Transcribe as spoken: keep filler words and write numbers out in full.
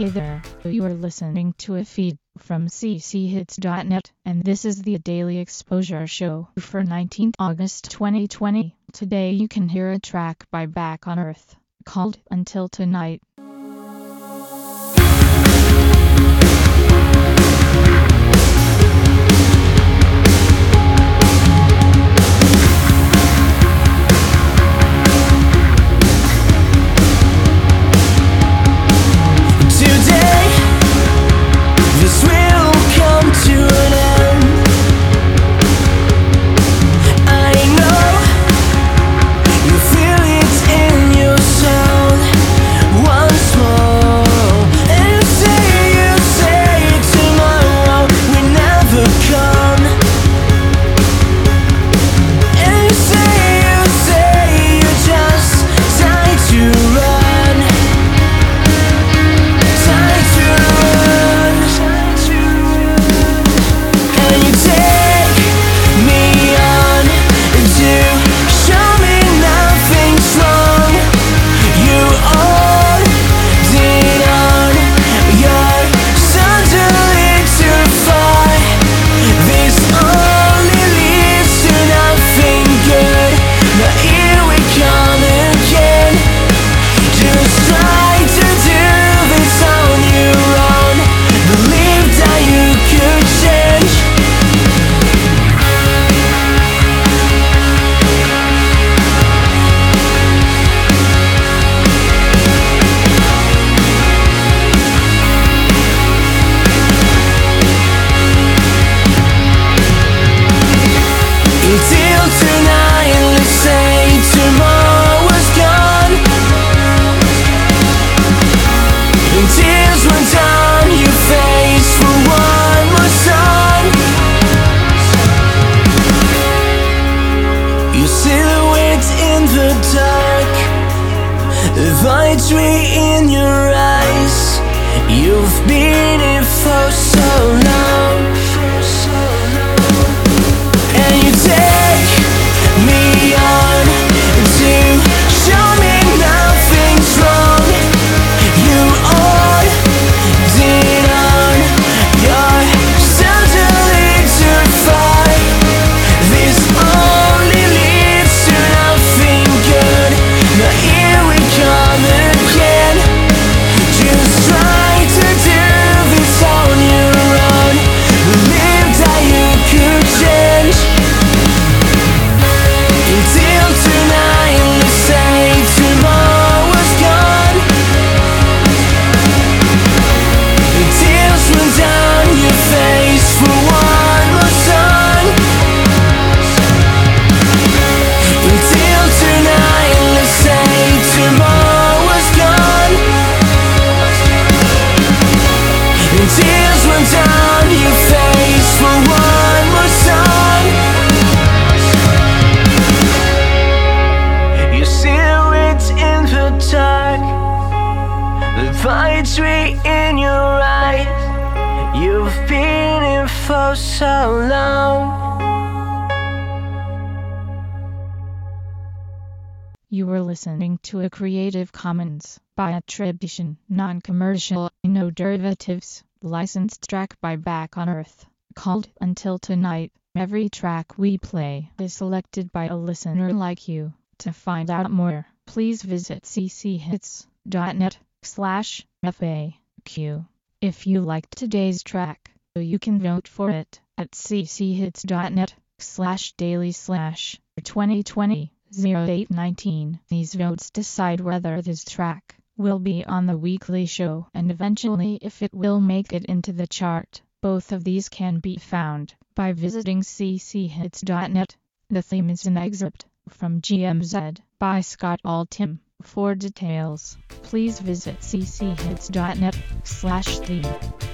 Hey there, you are listening to a feed from c c hits dot net, and this is the Daily Exposure Show for nineteenth August twenty twenty. Today you can hear a track by Back on Earth, called Until Tonight. Victory in your eyes. You've been here for so long, and you take me on to show me nothing's wrong. You all did on yourself to lead to fight. This only leads to nothing good. Now here we come again. Just try to do this on your own. Believe that you could change. Until tonight, let's say tomorrow's gone. The tears run down your face for one more song. Until tonight, let's say tomorrow's gone. And tears run down your face for one more song. You silhouette in the dark, the victory in your eyes. You've been here for so long. You were listening to a Creative Commons by attribution, non-commercial, no derivatives, licensed track by Back on Earth, called Until Tonight. Every track we play is selected by a listener like you. To find out more, please visit c c hits dot net slash F A Q. If you liked today's track, you can vote for it at c c hits dot net slash daily slash twenty twenty oh eight nineteen. These votes decide whether this track will be on the weekly show and eventually if it will make it into the chart. Both of these can be found by visiting c c hits dot net. The theme is an excerpt from G M Z by Scott Altham. For details, please visit c c hits dot net slash theme.